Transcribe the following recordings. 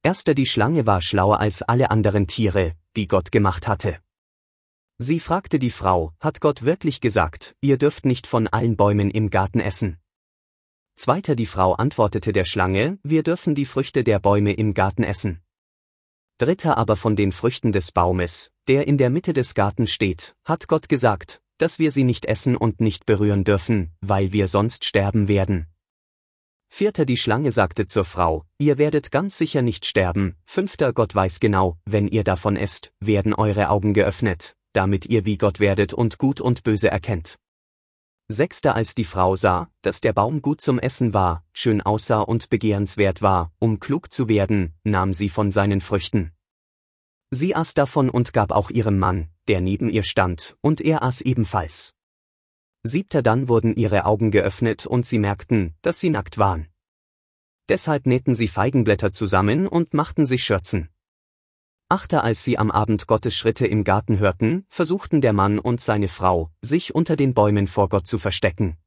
Die Schlange war schlauer als alle anderen Tiere, die Gott gemacht hatte. Sie fragte die Frau, hat Gott wirklich gesagt, ihr dürft nicht von allen Bäumen im Garten essen? Die Frau antwortete der Schlange, wir dürfen die Früchte der Bäume im Garten essen. Aber von den Früchten des Baumes, der in der Mitte des Gartens steht, hat Gott gesagt, dass wir sie nicht essen und nicht berühren dürfen, weil wir sonst sterben werden. Die Schlange sagte zur Frau, ihr werdet ganz sicher nicht sterben. Gott weiß genau, wenn ihr davon esst, werden eure Augen geöffnet, damit ihr wie Gott werdet und Gut und Böse erkennt. Als die Frau sah, dass der Baum gut zum Essen war, schön aussah und begehrenswert war, um klug zu werden, nahm sie von seinen Früchten. Sie aß davon und gab auch ihrem Mann, der neben ihr stand, und er aß ebenfalls. Dann wurden ihre Augen geöffnet und sie merkten, dass sie nackt waren. Deshalb nähten sie Feigenblätter zusammen und machten sich Schürzen. Als sie am Abend Gottes Schritte im Garten hörten, versuchten der Mann und seine Frau, sich unter den Bäumen vor Gott zu verstecken.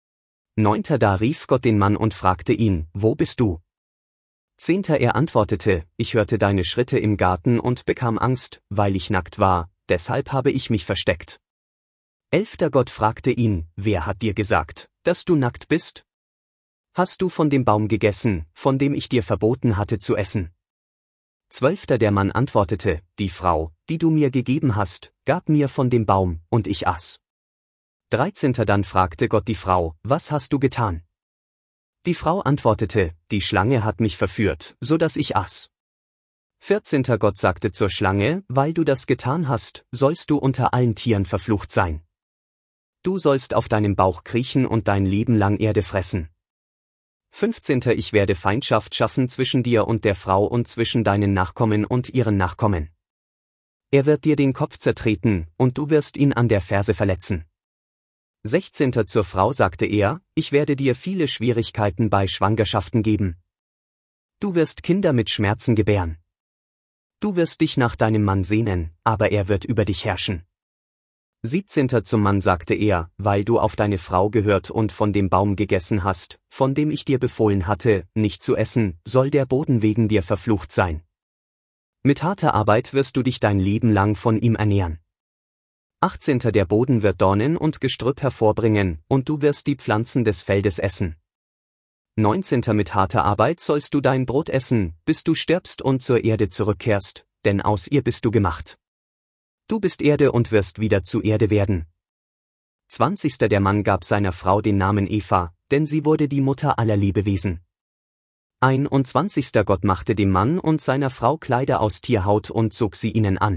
Da rief Gott den Mann und fragte ihn, wo bist du? Er antwortete, ich hörte deine Schritte im Garten und bekam Angst, weil ich nackt war, deshalb habe ich mich versteckt. Gott fragte ihn, wer hat dir gesagt, dass du nackt bist? Hast du von dem Baum gegessen, von dem ich dir verboten hatte zu essen? Der Mann antwortete, die Frau, die du mir gegeben hast, gab mir von dem Baum, und ich aß. Dann fragte Gott die Frau, was hast du getan? Die Frau antwortete, die Schlange hat mich verführt, so dass ich aß. Gott sagte zur Schlange, weil du das getan hast, sollst du unter allen Tieren verflucht sein. Du sollst auf deinem Bauch kriechen und dein Leben lang Erde fressen. Ich werde Feindschaft schaffen zwischen dir und der Frau und zwischen deinen Nachkommen und ihren Nachkommen. Er wird dir den Kopf zertreten, und du wirst ihn an der Ferse verletzen. Zur Frau sagte er, ich werde dir viele Schwierigkeiten bei Schwangerschaften geben. Du wirst Kinder mit Schmerzen gebären. Du wirst dich nach deinem Mann sehnen, aber er wird über dich herrschen. Zum Mann sagte er, weil du auf deine Frau gehört und von dem Baum gegessen hast, von dem ich dir befohlen hatte, nicht zu essen, soll der Boden wegen dir verflucht sein. Mit harter Arbeit wirst du dich dein Leben lang von ihm ernähren. Der Boden wird Dornen und Gestrüpp hervorbringen, und du wirst die Pflanzen des Feldes essen. Mit harter Arbeit sollst du dein Brot essen, bis du stirbst und zur Erde zurückkehrst, denn aus ihr bist du gemacht. Du bist Erde und wirst wieder zu Erde werden. Der Mann gab seiner Frau den Namen Eva, denn sie wurde die Mutter aller Lebewesen. 21. Gott machte dem Mann und seiner Frau Kleider aus Tierhaut und zog sie ihnen an.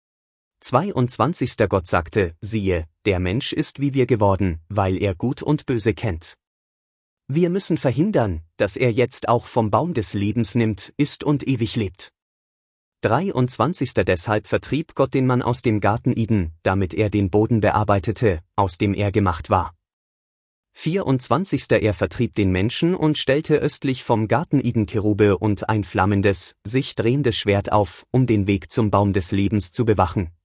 22. Gott sagte, siehe, der Mensch ist wie wir geworden, weil er Gut und Böse kennt. Wir müssen verhindern, dass er jetzt auch vom Baum des Lebens nimmt, isst und ewig lebt. 23. Deshalb vertrieb Gott den Mann aus dem Garten Eden, damit er den Boden bearbeitete, aus dem er gemacht war. 24. Er vertrieb den Menschen und stellte östlich vom Garten Eden Kerube und ein flammendes, sich drehendes Schwert auf, um den Weg zum Baum des Lebens zu bewachen.